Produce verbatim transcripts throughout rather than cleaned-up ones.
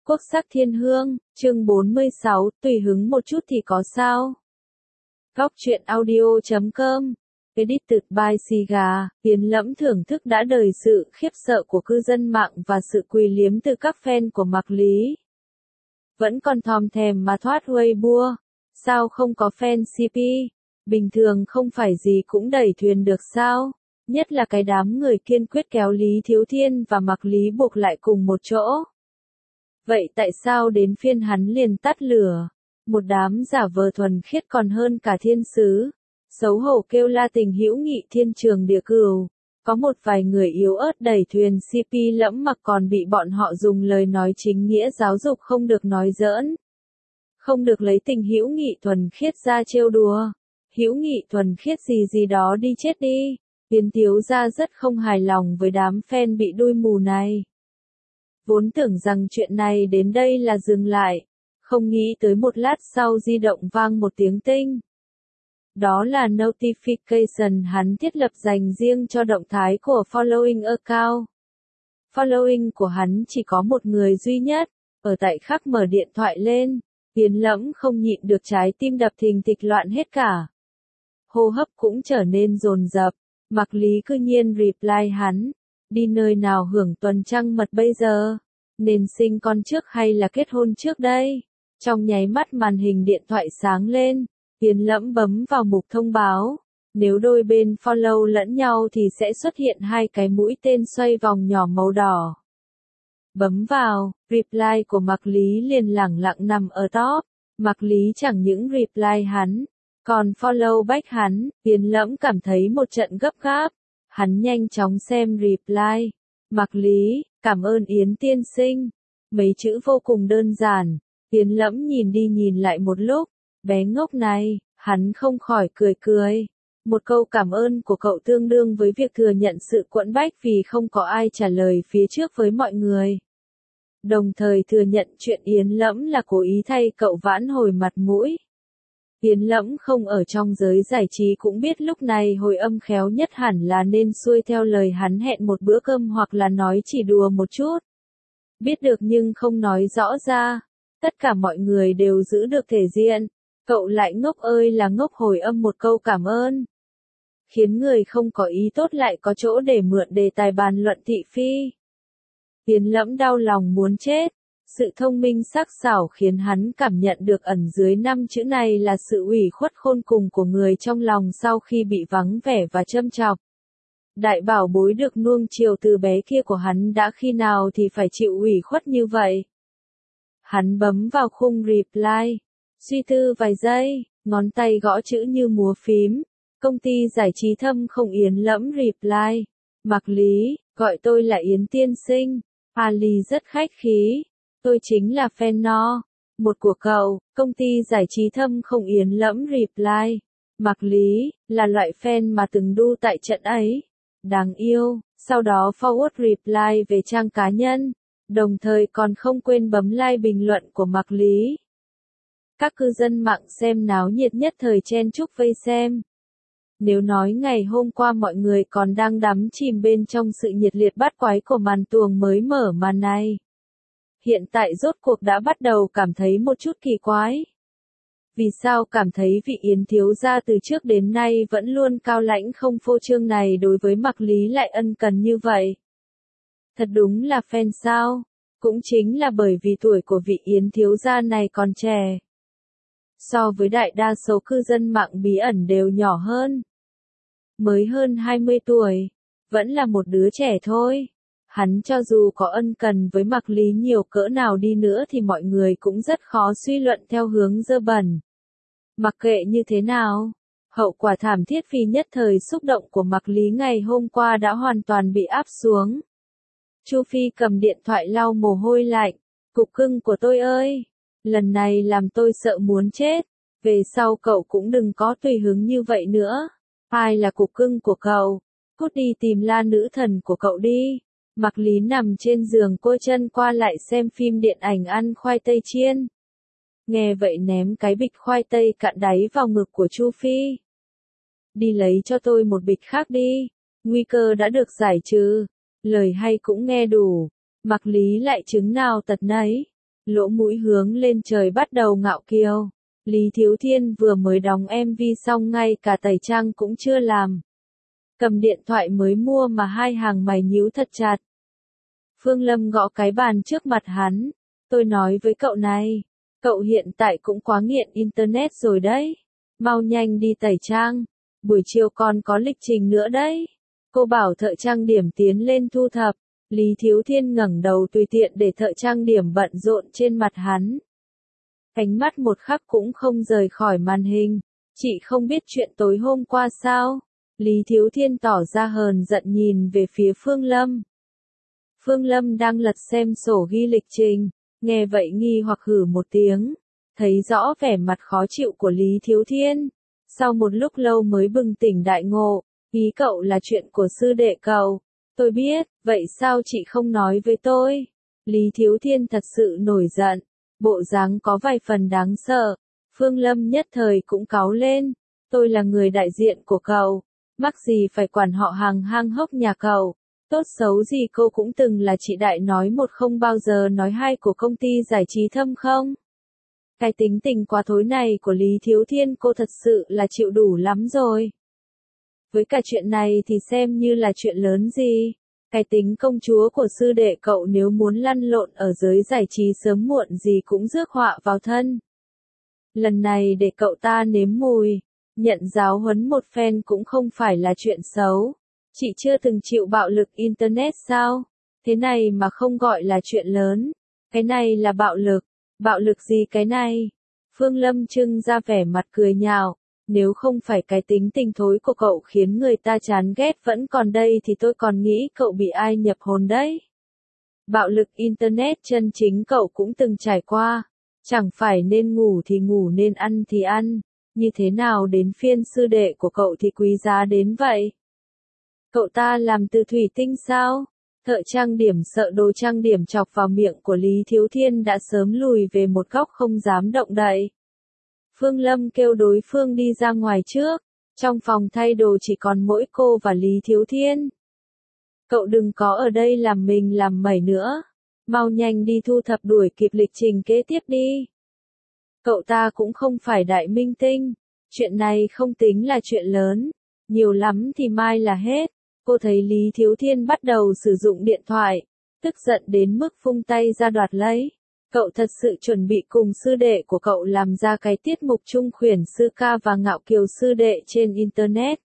Quốc sắc thiên hương, chương bốn mươi sáu, tùy hứng một chút thì có sao? Góc truyện audio chấm com, edited by Siga, Tiến Lẫm thưởng thức đã đời sự khiếp sợ của cư dân mạng và sự quỳ liếm từ các fan của Mạc Lý. Vẫn còn thòm thèm mà thoát Weibo, sao không có fan xê pê? Bình thường không phải gì cũng đẩy thuyền được sao? Nhất là cái đám người kiên quyết kéo Lý Thiếu Thiên và Mạc Lý buộc lại cùng một chỗ. Vậy tại sao đến phiên hắn liền tắt lửa? Một đám giả vờ thuần khiết còn hơn cả thiên sứ. Xấu hổ kêu la tình hữu nghị thiên trường địa cửu. Có một vài người yếu ớt đẩy thuyền xê pê Lẫm Mặc còn bị bọn họ dùng lời nói chính nghĩa giáo dục không được nói giỡn. Không được lấy tình hữu nghị thuần khiết ra trêu đùa. Hữu nghị thuần khiết gì gì đó đi chết đi. Tiến Thiếu gia rất không hài lòng với đám fan bị đuôi mù này. Vốn tưởng rằng chuyện này đến đây là dừng lại, không nghĩ tới một lát sau di động vang một tiếng tinh. Đó là notification hắn thiết lập dành riêng cho động thái của following account. Following của hắn chỉ có một người duy nhất, ở tại khắc mở điện thoại lên, Tiến Lẫm không nhịn được trái tim đập thình thịch loạn hết cả. Hô hấp cũng trở nên dồn dập, Mạc Lý cư nhiên reply hắn. Đi nơi nào hưởng tuần trăng mật bây giờ? Nên sinh con trước hay là kết hôn trước đây? Trong nháy mắt màn hình điện thoại sáng lên, Tiến Lẫm bấm vào mục thông báo. Nếu đôi bên follow lẫn nhau thì sẽ xuất hiện hai cái mũi tên xoay vòng nhỏ màu đỏ. Bấm vào, reply của Mạc Lý liền lẳng lặng nằm ở top. Mạc Lý chẳng những reply hắn, còn follow back hắn. Tiến Lẫm cảm thấy một trận gấp gáp. Hắn nhanh chóng xem reply. Mạc Lý, cảm ơn Yến tiên sinh. Mấy chữ vô cùng đơn giản. Tiến Lẫm nhìn đi nhìn lại một lúc. Bé ngốc này, hắn không khỏi cười cười. Một câu cảm ơn của cậu tương đương với việc thừa nhận sự quẫn bách vì không có ai trả lời phía trước với mọi người. Đồng thời thừa nhận chuyện Yến Lẫm là cố ý thay cậu vãn hồi mặt mũi. Tiến Lẫm không ở trong giới giải trí cũng biết lúc này hồi âm khéo nhất hẳn là nên xuôi theo lời hắn hẹn một bữa cơm hoặc là nói chỉ đùa một chút. Biết được nhưng không nói rõ ra. Tất cả mọi người đều giữ được thể diện. Cậu lại ngốc ơi là ngốc hồi âm một câu cảm ơn. Khiến người không có ý tốt lại có chỗ để mượn đề tài bàn luận thị phi. Tiến Lẫm đau lòng muốn chết. Sự thông minh sắc sảo khiến hắn cảm nhận được ẩn dưới năm chữ này là sự ủy khuất khôn cùng của người trong lòng sau khi bị vắng vẻ và châm chọc. Đại bảo bối được nuông chiều từ bé kia của hắn đã khi nào thì phải chịu ủy khuất như vậy. Hắn bấm vào khung reply. Suy tư vài giây, ngón tay gõ chữ như múa phím. Công ty giải trí Thâm Không Yến Lẫm reply. Mạc Lý, gọi tôi là Yến tiên sinh. Ali rất khách khí. Tôi chính là fan no. Một của cậu, công ty giải trí Thâm Không Yến Lẫm reply. Mạc Lý, là loại fan mà từng đu tại trận ấy. Đáng yêu, sau đó forward reply về trang cá nhân. Đồng thời còn không quên bấm like bình luận của Mạc Lý. Các cư dân mạng xem náo nhiệt nhất thời chen chúc vây xem. Nếu nói ngày hôm qua mọi người còn đang đắm chìm bên trong sự nhiệt liệt bát quái của màn tuồng mới mở màn này. Hiện tại rốt cuộc đã bắt đầu cảm thấy một chút kỳ quái. Vì sao cảm thấy vị Yến thiếu gia từ trước đến nay vẫn luôn cao lãnh không phô trương này đối với Mạc Lý lại ân cần như vậy? Thật đúng là fan sao? Cũng chính là bởi vì tuổi của vị Yến thiếu gia này còn trẻ. So với đại đa số cư dân mạng bí ẩn đều nhỏ hơn. Mới hơn hai mươi tuổi. Vẫn là một đứa trẻ thôi. Hắn cho dù có ân cần với Mạc Lý nhiều cỡ nào đi nữa thì mọi người cũng rất khó suy luận theo hướng dơ bẩn. Mặc kệ như thế nào, hậu quả thảm thiết vì nhất thời xúc động của Mạc Lý ngày hôm qua đã hoàn toàn bị áp xuống. Chu Phi cầm điện thoại lau mồ hôi lạnh. Cục cưng của tôi ơi! Lần này làm tôi sợ muốn chết. Về sau cậu cũng đừng có tùy hứng như vậy nữa. Ai là cục cưng của cậu? Cút đi tìm la nữ thần của cậu đi. Mạc Lý nằm trên giường cô chân qua lại xem phim điện ảnh ăn khoai tây chiên. Nghe vậy ném cái bịch khoai tây cạn đáy vào ngực của Chu Phi. Đi lấy cho tôi một bịch khác đi. Nguy cơ đã được giải trừ. Lời hay cũng nghe đủ. Mạc Lý lại chứng nào tật nấy. lỗ mũi hướng lên trời bắt đầu ngạo kiều. Lý Thiếu Thiên vừa mới đóng em vê xong ngay cả tẩy trang cũng chưa làm. Cầm điện thoại mới mua mà hai hàng mày nhíu thật chặt. Phương Lâm gõ cái bàn trước mặt hắn. Tôi nói với cậu này, cậu hiện tại cũng quá nghiện Internet rồi đấy. Mau nhanh đi tẩy trang. Buổi chiều còn có lịch trình nữa đấy. Cô bảo thợ trang điểm tiến lên thu thập. Lý Thiếu Thiên ngẩng đầu tùy tiện để thợ trang điểm bận rộn trên mặt hắn. Ánh mắt một khắc cũng không rời khỏi màn hình. Chị không biết chuyện tối hôm qua sao? Lý Thiếu Thiên tỏ ra hờn giận nhìn về phía Phương Lâm. Phương Lâm đang lật xem sổ ghi lịch trình, nghe vậy nghi hoặc hử một tiếng, thấy rõ vẻ mặt khó chịu của Lý Thiếu Thiên. Sau một lúc lâu mới bừng tỉnh đại ngộ, ý cậu là chuyện của sư đệ cậu. Tôi biết, vậy sao chị không nói với tôi? Lý Thiếu Thiên thật sự nổi giận, bộ dáng có vài phần đáng sợ. Phương Lâm nhất thời cũng cáu lên, tôi là người đại diện của cậu, mắc gì phải quản họ hàng hang hốc nhà cậu. Tốt xấu gì cô cũng từng là chị đại nói một không bao giờ nói hai của công ty giải trí Thâm không? Cái tính tình quá thối này của Lý Thiếu Thiên cô thật sự là chịu đủ lắm rồi. Với cả chuyện này thì xem như là chuyện lớn gì. Cái tính công chúa của sư đệ cậu nếu muốn lăn lộn ở giới giải trí sớm muộn gì cũng rước họa vào thân. Lần này để cậu ta nếm mùi, nhận giáo huấn một phen cũng không phải là chuyện xấu. Chị chưa từng chịu bạo lực Internet sao? Thế này mà không gọi là chuyện lớn. Cái này là bạo lực. Bạo lực gì cái này? Phương Lâm trưng ra vẻ mặt cười nhạo. Nếu không phải cái tính tình thối của cậu khiến người ta chán ghét vẫn còn đây thì tôi còn nghĩ cậu bị ai nhập hồn đấy. Bạo lực Internet chân chính cậu cũng từng trải qua. Chẳng phải nên ngủ thì ngủ, nên ăn thì ăn. Như thế nào đến phiên sư đệ của cậu thì quý giá đến vậy? Cậu ta làm từ thủy tinh sao? Thợ trang điểm sợ đồ trang điểm chọc vào miệng của Lý Thiếu Thiên đã sớm lùi về một góc không dám động đậy. Phương Lâm kêu đối phương đi ra ngoài trước. Trong phòng thay đồ chỉ còn mỗi cô và Lý Thiếu Thiên. Cậu đừng có ở đây làm mình làm mẩy nữa. Mau nhanh đi thu thập đuổi kịp lịch trình kế tiếp đi. Cậu ta cũng không phải đại minh tinh. Chuyện này không tính là chuyện lớn. Nhiều lắm thì mai là hết. Cô thấy Lý Thiếu Thiên bắt đầu sử dụng điện thoại. Tức giận đến mức vung tay ra đoạt lấy. Cậu thật sự chuẩn bị cùng sư đệ của cậu làm ra cái tiết mục chung khuyển sư ca và ngạo kiều sư đệ trên Internet.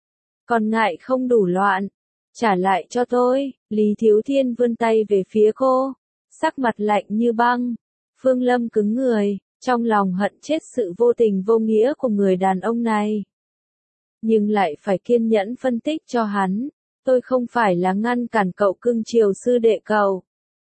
Còn ngại không đủ loạn. Trả lại cho tôi. Lý Thiếu Thiên vươn tay về phía cô. Sắc mặt lạnh như băng. Phương Lâm cứng người. Trong lòng hận chết sự vô tình vô nghĩa của người đàn ông này. Nhưng lại phải kiên nhẫn phân tích cho hắn. Tôi không phải là ngăn cản cậu cưng chiều sư đệ cậu.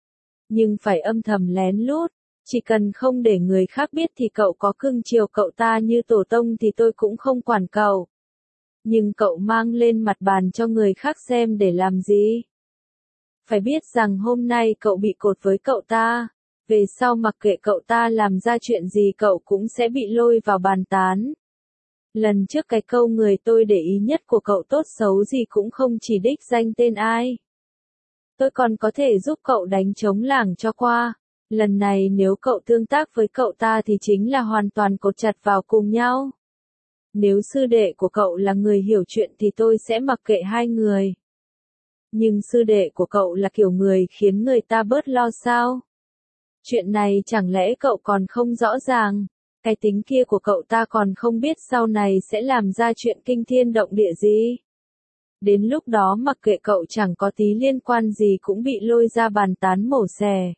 Nhưng phải âm thầm lén lút. Chỉ cần không để người khác biết thì cậu có cưng chiều cậu ta như tổ tông thì tôi cũng không quản cậu. Nhưng cậu mang lên mặt bàn cho người khác xem để làm gì? Phải biết rằng hôm nay cậu bị cột với cậu ta. Về sau mặc kệ cậu ta làm ra chuyện gì cậu cũng sẽ bị lôi vào bàn tán. Lần trước cái câu người tôi để ý nhất của cậu tốt xấu gì cũng không chỉ đích danh tên ai. Tôi còn có thể giúp cậu đánh trống lảng cho qua. Lần này nếu cậu tương tác với cậu ta thì chính là hoàn toàn cột chặt vào cùng nhau. Nếu sư đệ của cậu là người hiểu chuyện thì tôi sẽ mặc kệ hai người. Nhưng sư đệ của cậu là kiểu người khiến người ta bớt lo sao? Chuyện này chẳng lẽ cậu còn không rõ ràng? Cái tính kia của cậu ta còn không biết sau này sẽ làm ra chuyện kinh thiên động địa gì. Đến lúc đó mặc kệ cậu chẳng có tí liên quan gì cũng bị lôi ra bàn tán mổ xẻ.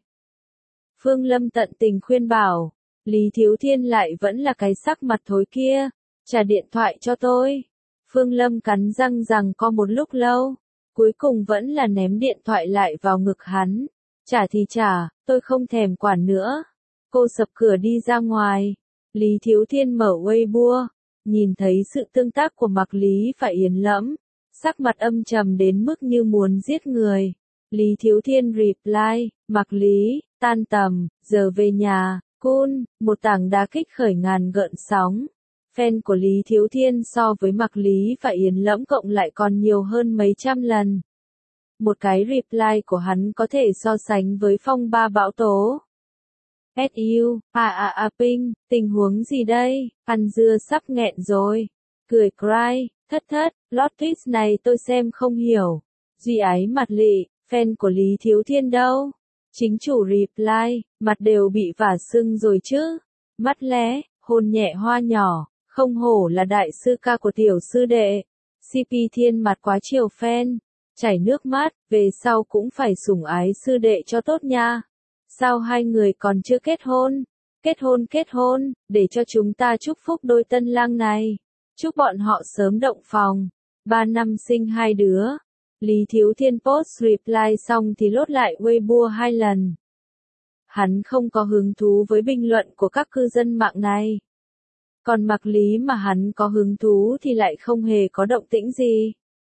Phương Lâm tận tình khuyên bảo, Lý Thiếu Thiên lại vẫn là cái sắc mặt thối kia, trả điện thoại cho tôi. Phương Lâm cắn răng rằng co một lúc lâu, cuối cùng vẫn là ném điện thoại lại vào ngực hắn. Trả thì trả, tôi không thèm quản nữa. Cô sập cửa đi ra ngoài. Lý Thiếu Thiên mở Weibo, nhìn thấy sự tương tác của Mạc Lý và Yến Lẫm, sắc mặt âm trầm đến mức như muốn giết người. Lý Thiếu Thiên reply, Mạc Lý, tan tầm, giờ về nhà, cool, một tảng đá kích khởi ngàn gợn sóng. Fan của Lý Thiếu Thiên so với Mạc Lý và Yến Lẫm cộng lại còn nhiều hơn mấy trăm lần. Một cái reply của hắn có thể so sánh với phong ba bão tố. ét u, à à à ping, tình huống gì đây, ăn dưa sắp nghẹn rồi. Cười cry, thất thất, plot twist này tôi xem không hiểu. Duy ái mặt lị, fan của Lý Thiếu Thiên đâu? Chính chủ reply, mặt đều bị vả sưng rồi chứ. Mắt lé, hôn nhẹ hoa nhỏ, không hổ là đại sư ca của tiểu sư đệ. xê pê Thiên mặt quá chiều fan, chảy nước mắt, về sau cũng phải sủng ái sư đệ cho tốt nha. Sao hai người còn chưa kết hôn? Kết hôn kết hôn, để cho chúng ta chúc phúc đôi tân lang này. Chúc bọn họ sớm động phòng. Ba năm sinh hai đứa. Lý Thiếu Thiên post reply xong thì lốt lại Weibo hai lần. Hắn không có hứng thú với bình luận của các cư dân mạng này. Còn Mạc Lý mà hắn có hứng thú thì lại không hề có động tĩnh gì.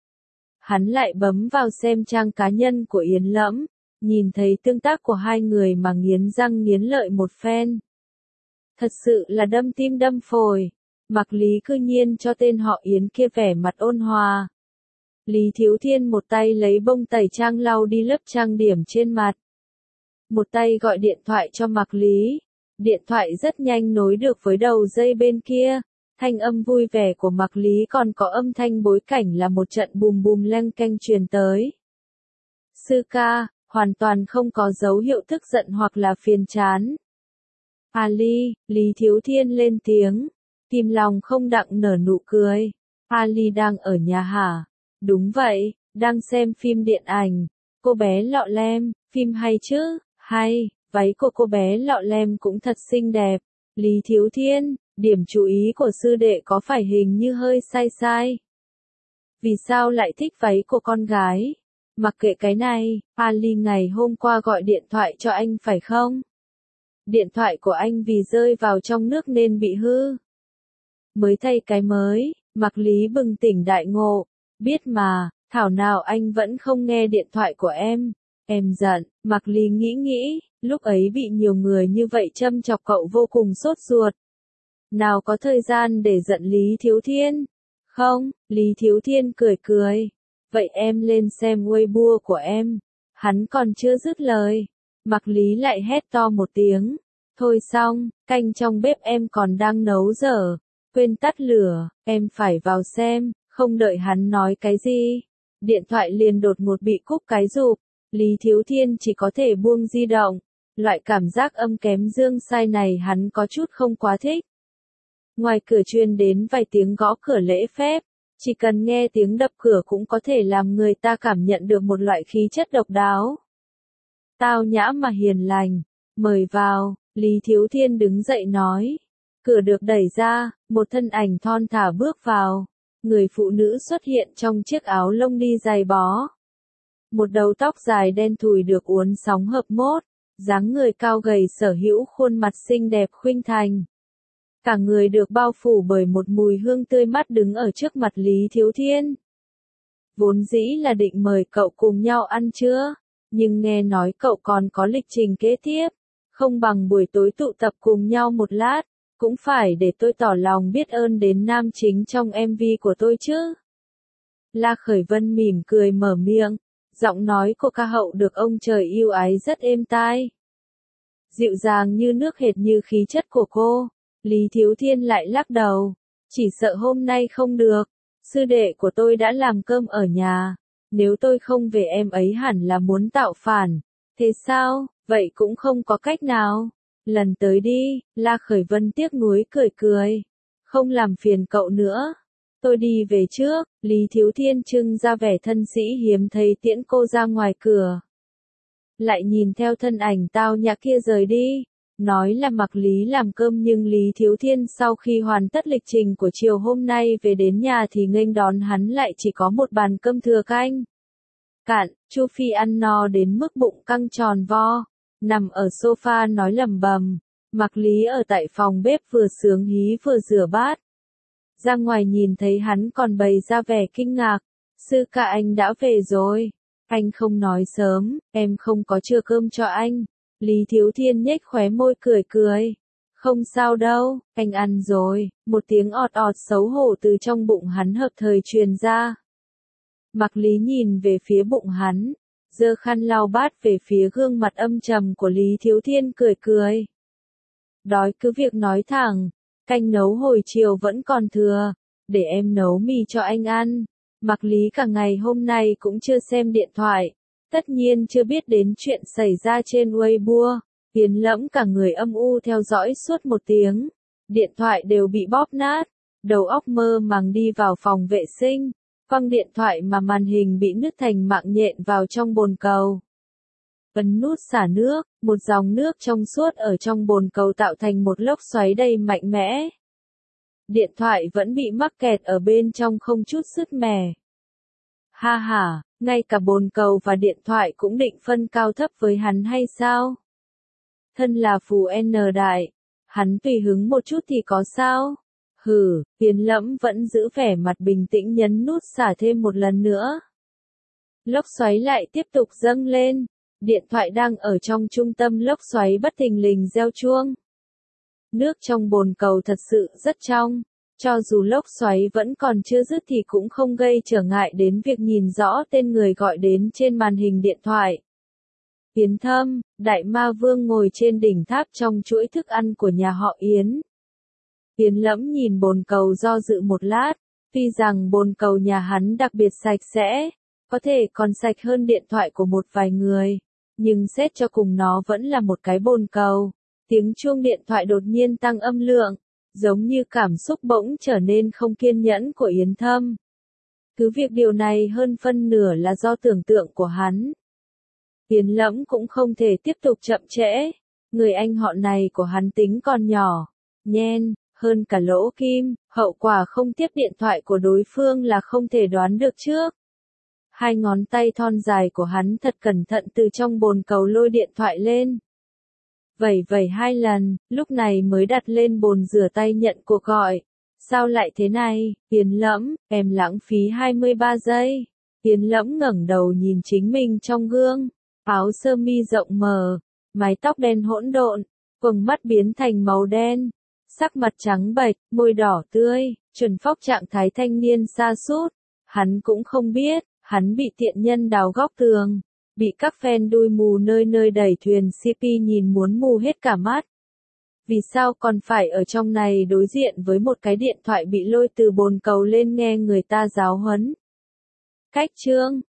Hắn lại bấm vào xem trang cá nhân của Yến Lẫm, nhìn thấy tương tác của hai người mà nghiến răng nghiến lợi một phen. Thật sự là đâm tim đâm phổi. Mạc Lý cư nhiên cho tên họ Yến kia vẻ mặt ôn hòa. Lý Thiếu Thiên một tay lấy bông tẩy trang lau đi lớp trang điểm trên mặt. Một tay gọi điện thoại cho Mạc Lý. Điện thoại rất nhanh nối được với đầu dây bên kia. Thanh âm vui vẻ của Mạc Lý còn có âm thanh bối cảnh là một trận bùm bùm leng keng truyền tới. Sư ca, hoàn toàn không có dấu hiệu tức giận hoặc là phiền chán. Ali, Lý Thiếu Thiên lên tiếng. Kim Long không đặng nở nụ cười. Ali đang ở nhà hả? Đúng vậy, đang xem phim điện ảnh. Cô bé Lọ Lem, phim hay chứ? Hay, váy của cô bé Lọ Lem cũng thật xinh đẹp. Lý Thiếu Thiên, điểm chú ý của sư đệ có phải hình như hơi sai sai? Vì sao lại thích váy của con gái? Mặc kệ cái này, Ali ngày hôm qua gọi điện thoại cho anh phải không? Điện thoại của anh vì rơi vào trong nước nên bị hư. Mới thay cái mới, Mạc Lý bừng tỉnh đại ngộ. Biết mà, thảo nào anh vẫn không nghe điện thoại của em. Em giận, Mạc Lý nghĩ nghĩ, lúc ấy bị nhiều người như vậy châm chọc cậu vô cùng sốt ruột. Nào có thời gian để giận Lý Thiếu Thiên? Không, Lý Thiếu Thiên cười cười. Vậy em lên xem Weibo của em. Hắn còn chưa dứt lời. Mạc Lý lại hét to một tiếng. Thôi xong, canh trong bếp em còn đang nấu dở. Quên tắt lửa, em phải vào xem. Không đợi hắn nói cái gì. Điện thoại liền đột ngột bị cúp cái rụp. Lý Thiếu Thiên chỉ có thể buông di động. Loại cảm giác âm kém dương sai này hắn có chút không quá thích. Ngoài cửa truyền đến vài tiếng gõ cửa lễ phép. Chỉ cần nghe tiếng đập cửa cũng có thể làm người ta cảm nhận được một loại khí chất độc đáo. Tao nhã mà hiền lành. Mời vào, Lý Thiếu Thiên đứng dậy nói. Cửa được đẩy ra, một thân ảnh thon thả bước vào. Người phụ nữ xuất hiện trong chiếc áo lông đi dày bó. Một đầu tóc dài đen thùi được uốn sóng hợp mốt, dáng người cao gầy sở hữu khuôn mặt xinh đẹp khuynh thành. Cả người được bao phủ bởi một mùi hương tươi mát đứng ở trước mặt Lý Thiếu Thiên. Vốn dĩ là định mời cậu cùng nhau ăn trưa, nhưng nghe nói cậu còn có lịch trình kế tiếp, không bằng buổi tối tụ tập cùng nhau một lát. Cũng phải để tôi tỏ lòng biết ơn đến nam chính trong em vê của tôi chứ. La Khởi Vân mỉm cười mở miệng, giọng nói của ca hậu được ông trời yêu ái rất êm tai. Dịu dàng như nước hệt như khí chất của cô. Lý Thiếu Thiên lại lắc đầu, chỉ sợ hôm nay không được. Sư đệ của tôi đã làm cơm ở nhà, nếu tôi không về em ấy hẳn là muốn tạo phản. Thế sao, vậy cũng không có cách nào. Lần tới đi, La Khởi Vân tiếc nuối cười cười. Không làm phiền cậu nữa. Tôi đi về trước, Lý Thiếu Thiên trưng ra vẻ thân sĩ hiếm thấy tiễn cô ra ngoài cửa. Lại nhìn theo thân ảnh tao nhã kia rời đi. Nói là Mạc Lý làm cơm nhưng Lý Thiếu Thiên sau khi hoàn tất lịch trình của chiều hôm nay về đến nhà thì nghênh đón hắn lại chỉ có một bàn cơm thừa canh. Cạn, Chu Phi ăn no đến mức bụng căng tròn vo. Nằm ở sofa nói lầm bầm. Mạc Lý ở tại phòng bếp vừa sướng hí vừa rửa bát. Ra ngoài nhìn thấy hắn còn bày ra vẻ kinh ngạc. Sư ca anh đã về rồi. Anh không nói sớm, em không có chừa cơm cho anh. Lý Thiếu Thiên nhếch khóe môi cười cười. Không sao đâu, anh ăn rồi. Một tiếng ọt ọt xấu hổ từ trong bụng hắn hợp thời truyền ra. Mạc Lý nhìn về phía bụng hắn. Giơ khăn lau bát về phía gương mặt âm trầm của Lý Thiếu Thiên cười cười. Đói cứ việc nói thẳng, canh nấu hồi chiều vẫn còn thừa, để em nấu mì cho anh ăn. Mạc Lý cả ngày hôm nay cũng chưa xem điện thoại, tất nhiên chưa biết đến chuyện xảy ra trên Weibo. Yến Lẫm cả người âm u theo dõi suốt một tiếng, điện thoại đều bị bóp nát, đầu óc mơ màng đi vào phòng vệ sinh, quăng điện thoại mà màn hình bị nứt thành mạng nhện vào trong bồn cầu. Ấn nút xả nước, một dòng nước trong suốt ở trong bồn cầu tạo thành một lốc xoáy đầy mạnh mẽ. Điện thoại vẫn bị mắc kẹt ở bên trong không chút sứt mẻ. Ha ha, ngay cả bồn cầu và điện thoại cũng định phân cao thấp với hắn hay sao? Thân là phù N đại, hắn tùy hứng một chút thì có sao? Hừ, Yến Lẫm vẫn giữ vẻ mặt bình tĩnh nhấn nút xả thêm một lần nữa. Lốc xoáy lại tiếp tục dâng lên, điện thoại đang ở trong trung tâm lốc xoáy bất thình lình reo chuông. Nước trong bồn cầu thật sự rất trong, cho dù lốc xoáy vẫn còn chưa dứt thì cũng không gây trở ngại đến việc nhìn rõ tên người gọi đến trên màn hình điện thoại. Yến Thâm, đại ma vương ngồi trên đỉnh tháp trong chuỗi thức ăn của nhà họ Yến. Yến Lẫm nhìn bồn cầu do dự một lát, tuy rằng bồn cầu nhà hắn đặc biệt sạch sẽ, có thể còn sạch hơn điện thoại của một vài người, nhưng xét cho cùng nó vẫn là một cái bồn cầu. Tiếng chuông điện thoại đột nhiên tăng âm lượng, giống như cảm xúc bỗng trở nên không kiên nhẫn của Yến Thâm. Cứ việc điều này hơn phân nửa là do tưởng tượng của hắn. Yến Lẫm cũng không thể tiếp tục chậm trễ, người anh họ này của hắn tính còn nhỏ, nhen, hơn cả lỗ kim, hậu quả không tiếp điện thoại của đối phương là không thể đoán được trước. Hai ngón tay thon dài của hắn thật cẩn thận từ trong bồn cầu lôi điện thoại lên. Vẩy vẩy hai lần, lúc này mới đặt lên bồn rửa tay nhận cuộc gọi. Sao lại thế này, Yến Lẫm, em lãng phí hai mươi ba giây. Yến Lẫm ngẩng đầu nhìn chính mình trong gương, áo sơ mi rộng mờ, mái tóc đen hỗn độn, quầng mắt biến thành màu đen, sắc mặt trắng bệch, môi đỏ tươi, chuẩn phóc trạng thái thanh niên sa sút. Hắn cũng không biết, hắn bị tiện nhân đào góc tường, bị các fan đuôi mù nơi nơi đẩy thuyền xê pê nhìn muốn mù hết cả mắt. Vì sao còn phải ở trong này đối diện với một cái điện thoại bị lôi từ bồn cầu lên nghe người ta giáo huấn? Cách chương